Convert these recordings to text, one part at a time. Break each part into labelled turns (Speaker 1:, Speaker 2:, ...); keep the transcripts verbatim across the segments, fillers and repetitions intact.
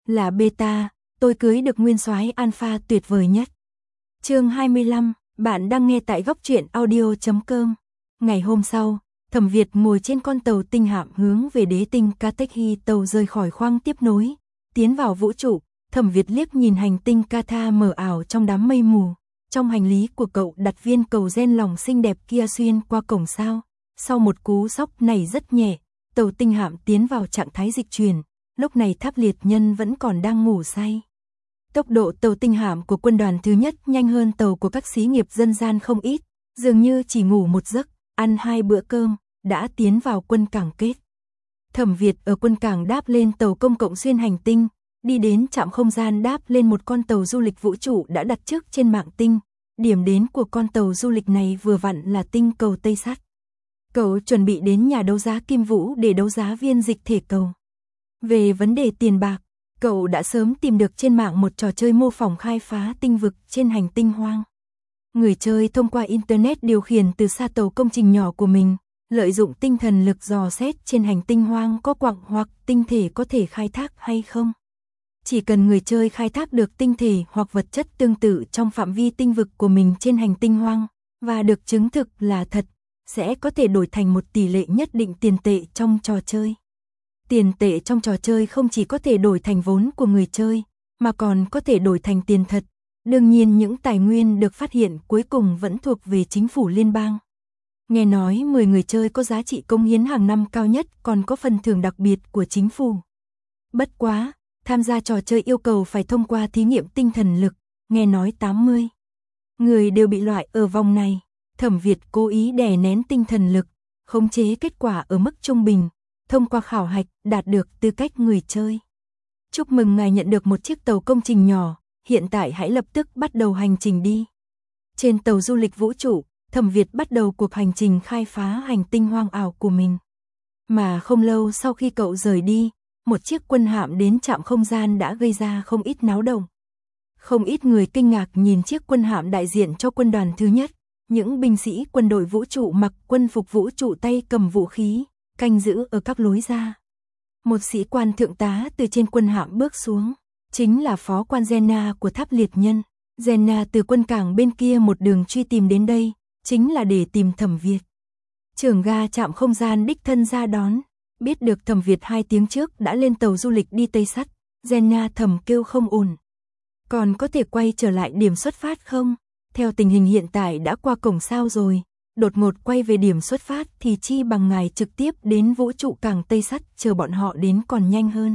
Speaker 1: Là beta, tôi cưới được nguyên soái alpha tuyệt vời nhất. Chương hai mươi lăm, bạn đang nghe tại góc truyện audio chấm com. Ngày hôm sau, Thẩm Việt ngồi trên con tàu tinh hạm hướng về đế tinh Katekhi, tàu rời khỏi khoang tiếp nối, tiến vào vũ trụ. Thẩm Việt liếc nhìn hành tinh Katha mờ ảo trong đám mây mù. Trong hành lý của cậu đặt viên cầu gen lòng xinh đẹp kia xuyên qua cổng sao. Sau một cú sốc này rất nhẹ, tàu tinh hạm tiến vào trạng thái dịch chuyển. Lúc này Tháp Liệt Nhân vẫn còn đang ngủ say. Tốc độ tàu tinh hạm của quân đoàn thứ nhất nhanh hơn tàu của các xí nghiệp dân gian không ít, dường như chỉ ngủ một giấc, ăn hai bữa cơm, đã tiến vào quân cảng kết. Thẩm Việt ở quân cảng đáp lên tàu công cộng xuyên hành tinh, đi đến trạm không gian đáp lên một con tàu du lịch vũ trụ đã đặt trước trên mạng tinh. Điểm đến của con tàu du lịch này vừa vặn là tinh cầu Tây Sắt. Cậu chuẩn bị đến nhà đấu giá Kim Vũ để đấu giá viên dịch thể cầu. Về vấn đề tiền bạc, cậu đã sớm tìm được trên mạng một trò chơi mô phỏng khai phá tinh vực trên hành tinh hoang. Người chơi thông qua Internet điều khiển từ xa tàu công trình nhỏ của mình, lợi dụng tinh thần lực dò xét trên hành tinh hoang có quặng hoặc tinh thể có thể khai thác hay không. Chỉ cần người chơi khai thác được tinh thể hoặc vật chất tương tự trong phạm vi tinh vực của mình trên hành tinh hoang, và được chứng thực là thật, sẽ có thể đổi thành một tỷ lệ nhất định tiền tệ trong trò chơi. Tiền tệ trong trò chơi không chỉ có thể đổi thành vốn của người chơi, mà còn có thể đổi thành tiền thật. Đương nhiên những tài nguyên được phát hiện cuối cùng vẫn thuộc về chính phủ liên bang. Nghe nói mười người chơi có giá trị cống hiến hàng năm cao nhất còn có phần thưởng đặc biệt của chính phủ. Bất quá, tham gia trò chơi yêu cầu phải thông qua thí nghiệm tinh thần lực, nghe nói tám mươi người đều bị loại ở vòng này. Thẩm Việt cố ý đè nén tinh thần lực, khống chế kết quả ở mức trung bình, thông qua khảo hạch đạt được tư cách người chơi. Chúc mừng ngài nhận được một chiếc tàu công trình nhỏ, hiện tại hãy lập tức bắt đầu hành trình đi. Trên tàu du lịch vũ trụ, Thẩm Việt bắt đầu cuộc hành trình khai phá hành tinh hoang ảo của mình. Mà không lâu sau khi cậu rời đi, một chiếc quân hạm đến trạm không gian đã gây ra không ít náo động. Không ít người kinh ngạc nhìn chiếc quân hạm đại diện cho quân đoàn thứ nhất, những binh sĩ quân đội vũ trụ mặc quân phục vũ trụ tay cầm vũ khí, canh giữ ở các lối ra. Một sĩ quan thượng tá từ trên quân hạm bước xuống, chính là phó quan Zena của Tháp Liệt Nhân. Zena từ quân cảng bên kia một đường truy tìm đến đây, chính là để tìm Thẩm Việt. Trưởng ga trạm không gian đích thân ra đón, biết được Thẩm Việt hai tiếng trước đã lên tàu du lịch đi Tây Sắt, Zena thầm kêu không ổn. Còn có thể quay trở lại điểm xuất phát không? Theo tình hình hiện tại đã qua cổng sao rồi, đột ngột quay về điểm xuất phát thì chi bằng ngài trực tiếp đến vũ trụ cảng Tây Sắt chờ bọn họ đến còn nhanh hơn.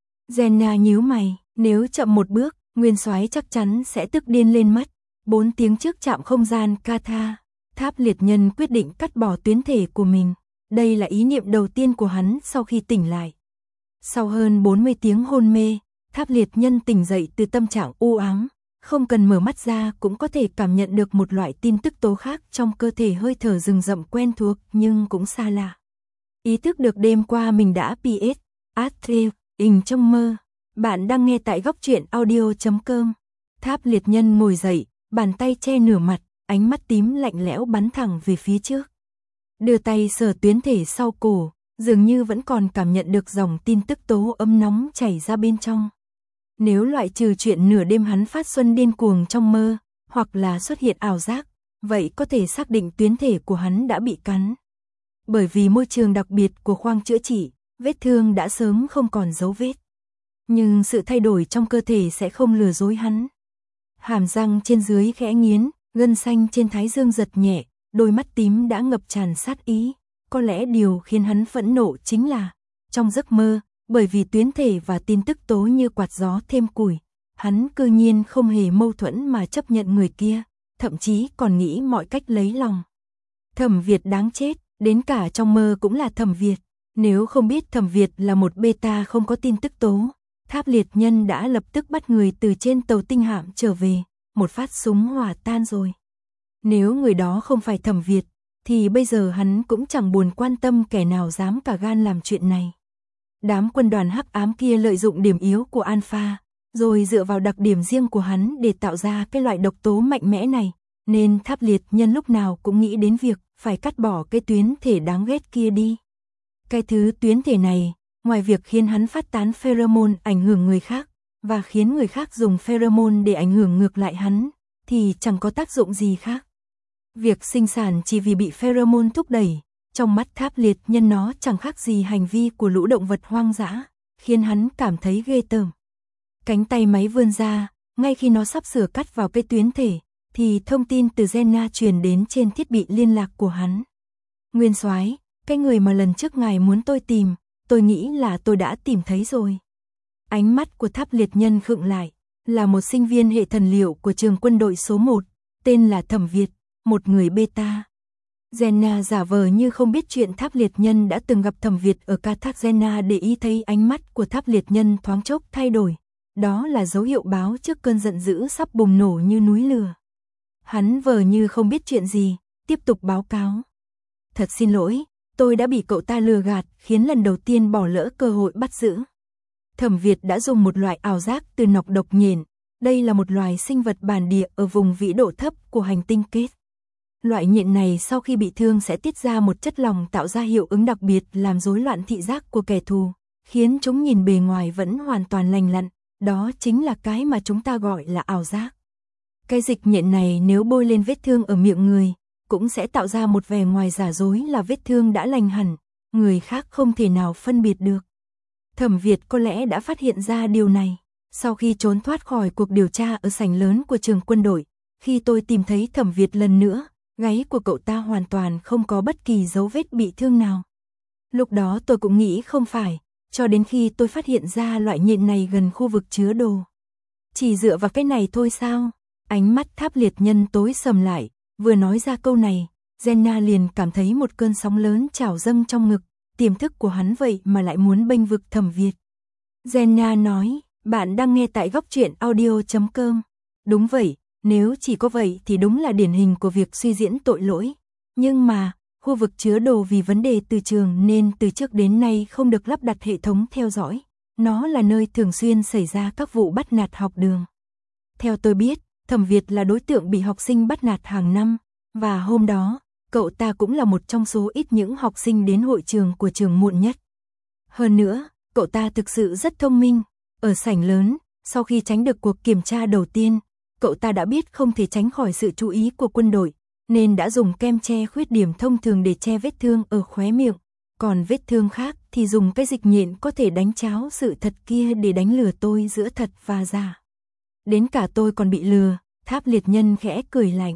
Speaker 1: Zena nhíu mày, nếu chậm một bước, nguyên soái chắc chắn sẽ tức điên lên mất. Bốn tiếng trước trạm không gian Katha, Tháp Liệt Nhân quyết định cắt bỏ tuyến thể của mình. Đây là ý niệm đầu tiên của hắn sau khi tỉnh lại. Sau hơn bốn mươi tiếng hôn mê, Tháp Liệt Nhân tỉnh dậy từ tâm trạng u ám. Không cần mở mắt ra cũng có thể cảm nhận được một loại tin tức tố khác trong cơ thể, hơi thở rừng rậm quen thuộc nhưng cũng xa lạ. Ý thức được đêm qua mình đã pê ét, Astral, in trong mơ. Bạn đang nghe tại góc truyện audio chấm com. Tháp Liệt Nhân ngồi dậy, bàn tay che nửa mặt, ánh mắt tím lạnh lẽo bắn thẳng về phía trước. Đưa tay sờ tuyến thể sau cổ, dường như vẫn còn cảm nhận được dòng tin tức tố ấm nóng chảy ra bên trong. Nếu loại trừ chuyện nửa đêm hắn phát xuân điên cuồng trong mơ, hoặc là xuất hiện ảo giác, vậy có thể xác định tuyến thể của hắn đã bị cắn. Bởi vì môi trường đặc biệt của khoang chữa trị, vết thương đã sớm không còn dấu vết. Nhưng sự thay đổi trong cơ thể sẽ không lừa dối hắn. Hàm răng trên dưới khẽ nghiến, gân xanh trên thái dương giật nhẹ, đôi mắt tím đã ngập tràn sát ý. Có lẽ điều khiến hắn phẫn nộ chính là, trong giấc mơ, bởi vì tuyến thể và tin tức tố như quạt gió thêm củi, hắn cư nhiên không hề mâu thuẫn mà chấp nhận người kia, thậm chí còn nghĩ mọi cách lấy lòng. Thẩm Việt đáng chết, đến cả trong mơ cũng là Thẩm Việt. Nếu không biết Thẩm Việt là một beta không có tin tức tố, Tháp Liệt Nhân đã lập tức bắt người từ trên tàu tinh hạm trở về, một phát súng hỏa tan rồi. Nếu người đó không phải Thẩm Việt, thì bây giờ hắn cũng chẳng buồn quan tâm kẻ nào dám cả gan làm chuyện này. Đám quân đoàn hắc ám kia lợi dụng điểm yếu của Alpha, rồi dựa vào đặc điểm riêng của hắn để tạo ra cái loại độc tố mạnh mẽ này, nên Tháp Liệt Nhân lúc nào cũng nghĩ đến việc phải cắt bỏ cái tuyến thể đáng ghét kia đi. Cái thứ tuyến thể này, ngoài việc khiến hắn phát tán pheromone ảnh hưởng người khác, và khiến người khác dùng pheromone để ảnh hưởng ngược lại hắn, thì chẳng có tác dụng gì khác. Việc sinh sản chỉ vì bị pheromone thúc đẩy, trong mắt Tháp Liệt Nhân nó chẳng khác gì hành vi của lũ động vật hoang dã, khiến hắn cảm thấy ghê tởm. Cánh tay máy vươn ra, ngay khi nó sắp sửa cắt vào cây tuyến thể, thì thông tin từ Jenna truyền đến trên thiết bị liên lạc của hắn. Nguyên soái, cái người mà lần trước ngài muốn tôi tìm, tôi nghĩ là tôi đã tìm thấy rồi. Ánh mắt của Tháp Liệt Nhân khựng lại, là một sinh viên hệ thần liệu của trường quân đội số một, tên là Thẩm Việt, một người beta. Jenna giả vờ như không biết chuyện Tháp Liệt Nhân đã từng gặp Thẩm Việt ở Cartagena, để ý thấy ánh mắt của Tháp Liệt Nhân thoáng chốc thay đổi. Đó là dấu hiệu báo trước cơn giận dữ sắp bùng nổ như núi lửa. Hắn vờ như không biết chuyện gì, tiếp tục báo cáo. Thật xin lỗi, tôi đã bị cậu ta lừa gạt, khiến lần đầu tiên bỏ lỡ cơ hội bắt giữ. Thẩm Việt đã dùng một loại ảo giác từ nọc độc nhện. Đây là một loài sinh vật bản địa ở vùng vĩ độ thấp của hành tinh Kết. Loại nhện này sau khi bị thương sẽ tiết ra một chất lỏng tạo ra hiệu ứng đặc biệt làm rối loạn thị giác của kẻ thù, khiến chúng nhìn bề ngoài vẫn hoàn toàn lành lặn. Đó chính là cái mà chúng ta gọi là ảo giác. Cái dịch nhện này nếu bôi lên vết thương ở miệng người, cũng sẽ tạo ra một vẻ ngoài giả dối là vết thương đã lành hẳn, người khác không thể nào phân biệt được. Thẩm Việt có lẽ đã phát hiện ra điều này. Sau khi trốn thoát khỏi cuộc điều tra ở sảnh lớn của trường quân đội, khi tôi tìm thấy Thẩm Việt lần nữa, gáy của cậu ta hoàn toàn không có bất kỳ dấu vết bị thương nào. Lúc đó tôi cũng nghĩ không phải, cho đến khi tôi phát hiện ra loại nhện này gần khu vực chứa đồ. Chỉ dựa vào cái này thôi sao? Ánh mắt Tháp Liệt Nhân tối sầm lại, vừa nói ra câu này, Jenna liền cảm thấy một cơn sóng lớn trào dâng trong ngực, tiềm thức của hắn vậy mà lại muốn bênh vực Thẩm Việt. Jenna nói, bạn đang nghe tại góc truyện audio chấm com. Đúng vậy, nếu chỉ có vậy thì đúng là điển hình của việc suy diễn tội lỗi. Nhưng mà, khu vực chứa đồ vì vấn đề từ trường nên từ trước đến nay không được lắp đặt hệ thống theo dõi. Nó là nơi thường xuyên xảy ra các vụ bắt nạt học đường. Theo tôi biết, Thẩm Việt là đối tượng bị học sinh bắt nạt hàng năm, và hôm đó, cậu ta cũng là một trong số ít những học sinh đến hội trường của trường muộn nhất. Hơn nữa, cậu ta thực sự rất thông minh. Ở sảnh lớn, sau khi tránh được cuộc kiểm tra đầu tiên, cậu ta đã biết không thể tránh khỏi sự chú ý của quân đội, nên đã dùng kem che khuyết điểm thông thường để che vết thương ở khóe miệng, còn vết thương khác thì dùng cái dịch nhện có thể đánh cháo sự thật kia để đánh lừa tôi giữa thật và giả. Đến cả tôi còn bị lừa. Tháp Liệt Nhân khẽ cười lạnh.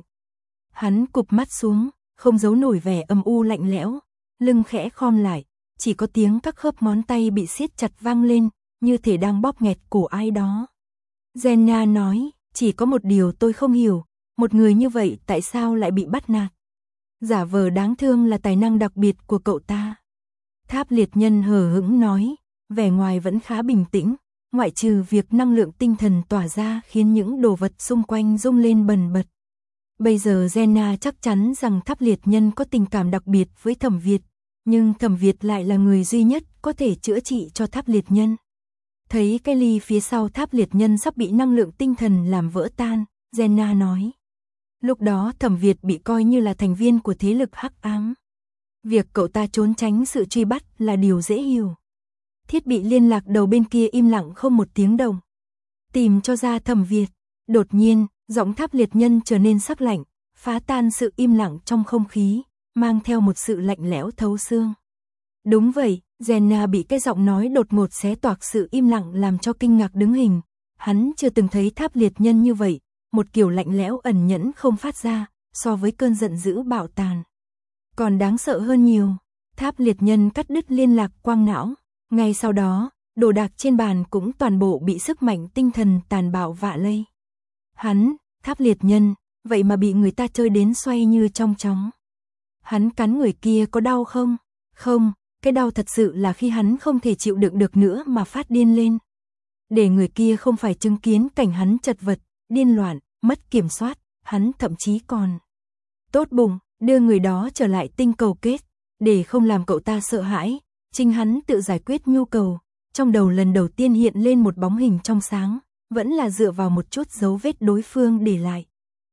Speaker 1: Hắn cụp mắt xuống, không giấu nổi vẻ âm u lạnh lẽo, lưng khẽ khom lại, chỉ có tiếng các khớp ngón tay bị siết chặt vang lên, như thể đang bóp nghẹt cổ ai đó. Jenna nói, chỉ có một điều tôi không hiểu, một người như vậy tại sao lại bị bắt nạt? Giả vờ đáng thương là tài năng đặc biệt của cậu ta. Tháp Liệt Nhân hờ hững nói, vẻ ngoài vẫn khá bình tĩnh, ngoại trừ việc năng lượng tinh thần tỏa ra khiến những đồ vật xung quanh rung lên bần bật. Bây giờ Jenna chắc chắn rằng Tháp Liệt Nhân có tình cảm đặc biệt với Thẩm Việt, nhưng Thẩm Việt lại là người duy nhất có thể chữa trị cho Tháp Liệt Nhân. Thấy cái ly phía sau Tháp Liệt Nhân sắp bị năng lượng tinh thần làm vỡ tan, Jenna nói. Lúc đó Thẩm Việt bị coi như là thành viên của thế lực hắc ám. Việc cậu ta trốn tránh sự truy bắt là điều dễ hiểu. Thiết bị liên lạc đầu bên kia im lặng không một tiếng động. Tìm cho ra Thẩm Việt. Đột nhiên, giọng Tháp Liệt Nhân trở nên sắc lạnh, phá tan sự im lặng trong không khí, mang theo một sự lạnh lẽo thấu xương. Đúng vậy, Jenna bị cái giọng nói đột ngột xé toạc sự im lặng làm cho kinh ngạc đứng hình. Hắn chưa từng thấy Tháp Liệt Nhân như vậy, một kiểu lạnh lẽo ẩn nhẫn không phát ra, so với cơn giận dữ bạo tàn. Còn đáng sợ hơn nhiều, Tháp Liệt Nhân cắt đứt liên lạc quang não. Ngay sau đó, đồ đạc trên bàn cũng toàn bộ bị sức mạnh tinh thần tàn bạo vạ lây. Hắn, Tháp Liệt Nhân, vậy mà bị người ta chơi đến xoay như trong chóng. Hắn cắn người kia có đau không? Không, cái đau thật sự là khi hắn không thể chịu đựng được nữa mà phát điên lên. Để người kia không phải chứng kiến cảnh hắn chật vật, điên loạn, mất kiểm soát, hắn thậm chí còn tốt bụng, đưa người đó trở lại tinh cầu Kết, để không làm cậu ta sợ hãi, chính hắn tự giải quyết nhu cầu. Trong đầu lần đầu tiên hiện lên một bóng hình trong sáng, vẫn là dựa vào một chút dấu vết đối phương để lại.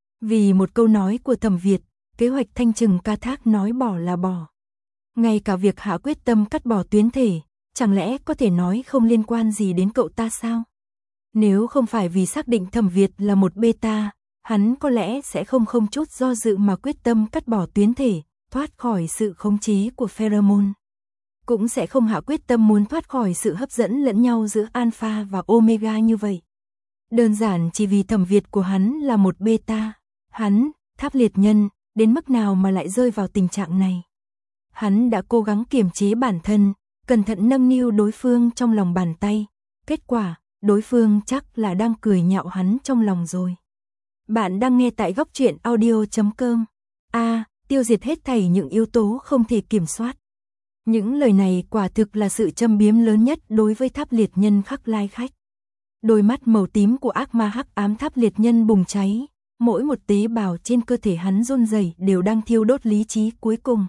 Speaker 1: Vì một câu nói của Thẩm Việt, kế hoạch thanh trừng ca thác nói bỏ là bỏ. Ngay cả việc hạ quyết tâm cắt bỏ tuyến thể, chẳng lẽ có thể nói không liên quan gì đến cậu ta sao? Nếu không phải vì xác định Thẩm Việt là một beta, hắn có lẽ sẽ không không chút do dự mà quyết tâm cắt bỏ tuyến thể, thoát khỏi sự khống chế của pheromone. Cũng sẽ không hạ quyết tâm muốn thoát khỏi sự hấp dẫn lẫn nhau giữa alpha và omega như vậy. Đơn giản chỉ vì Thẩm Việt của hắn là một beta. Hắn, Tháp Liệt Nhân, đến mức nào mà lại rơi vào tình trạng này. Hắn đã cố gắng kiềm chế bản thân, cẩn thận nâng niu đối phương trong lòng bàn tay. Kết quả, đối phương chắc là đang cười nhạo hắn trong lòng rồi. Bạn đang nghe tại góc truyện audio chấm com. A, tiêu diệt hết thảy những yếu tố không thể kiểm soát. Những lời này quả thực là sự châm biếm lớn nhất đối với Tháp Liệt Nhân Khắc Lai Khách. Đôi mắt màu tím của ác ma hắc ám Tháp Liệt Nhân bùng cháy, mỗi một tế bào trên cơ thể hắn run rẩy đều đang thiêu đốt lý trí cuối cùng.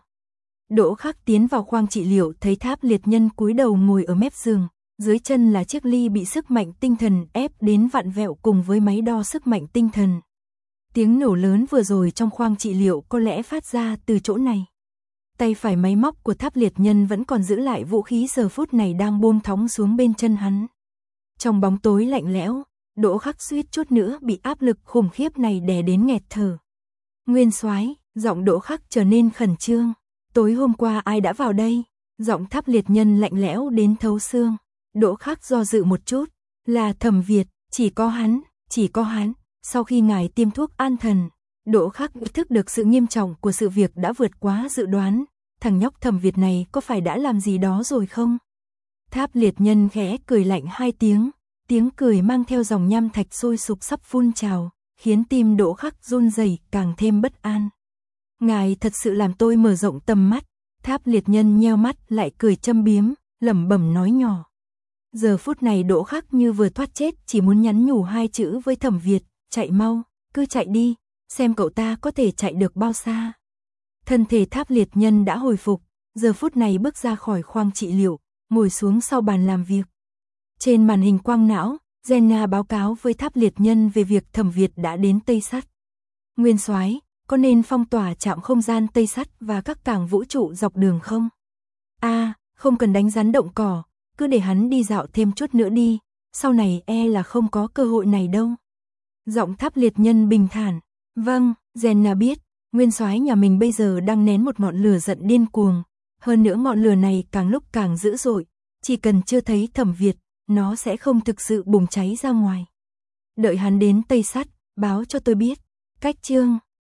Speaker 1: Đỗ Khắc tiến vào khoang trị liệu thấy Tháp Liệt Nhân cúi đầu ngồi ở mép giường, dưới chân là chiếc ly bị sức mạnh tinh thần ép đến vặn vẹo cùng với máy đo sức mạnh tinh thần. Tiếng nổ lớn vừa rồi trong khoang trị liệu có lẽ phát ra từ chỗ này. Tay phải máy móc của Tháp Liệt Nhân vẫn còn giữ lại vũ khí giờ phút này đang buông thõng xuống bên chân hắn. Trong bóng tối lạnh lẽo, Đỗ Khắc suýt chút nữa bị áp lực khủng khiếp này đè đến nghẹt thở. Nguyên soái, giọng Đỗ Khắc trở nên khẩn trương. Tối hôm qua ai đã vào đây? Giọng Tháp Liệt Nhân lạnh lẽo đến thấu xương. Đỗ Khắc do dự một chút, là Thẩm Việt, chỉ có hắn, chỉ có hắn. Sau khi ngài tiêm thuốc an thần, Đỗ Khắc ý thức được sự nghiêm trọng của sự việc đã vượt quá dự đoán. Thằng nhóc Thẩm Việt này có phải đã làm gì đó rồi không? Tháp Liệt Nhân khẽ cười lạnh hai tiếng, tiếng cười mang theo dòng nham thạch sôi sục sắp phun trào, khiến tim Đỗ Khắc run rẩy càng thêm bất an. Ngài thật sự làm tôi mở rộng tầm mắt. Tháp Liệt Nhân nheo mắt lại cười châm biếm, lẩm bẩm nói nhỏ. Giờ phút này Đỗ Khắc như vừa thoát chết, chỉ muốn nhắn nhủ hai chữ với Thẩm Việt, chạy mau, cứ chạy đi, xem cậu ta có thể chạy được bao xa. Thân thể Tháp Liệt Nhân đã hồi phục, giờ phút này bước ra khỏi khoang trị liệu, ngồi xuống sau bàn làm việc. Trên màn hình quang não, Jenna báo cáo với Tháp Liệt Nhân về việc Thẩm Việt đã đến Tây Sắt. Nguyên soái, có nên phong tỏa trạm không gian Tây Sắt và các cảng vũ trụ dọc đường không? A, à, không cần đánh rắn động cỏ, cứ để hắn đi dạo thêm chút nữa đi, sau này e là không có cơ hội này đâu. Giọng Tháp Liệt Nhân bình thản. Vâng, Jenna biết, nguyên soái nhà mình bây giờ đang nén một ngọn lửa giận điên cuồng, hơn nữa ngọn lửa này càng lúc càng dữ dội, chỉ cần chưa thấy Thẩm Việt, nó sẽ không thực sự bùng cháy ra ngoài. Đợi hắn đến Tây Sắt, báo cho tôi biết. Cách chương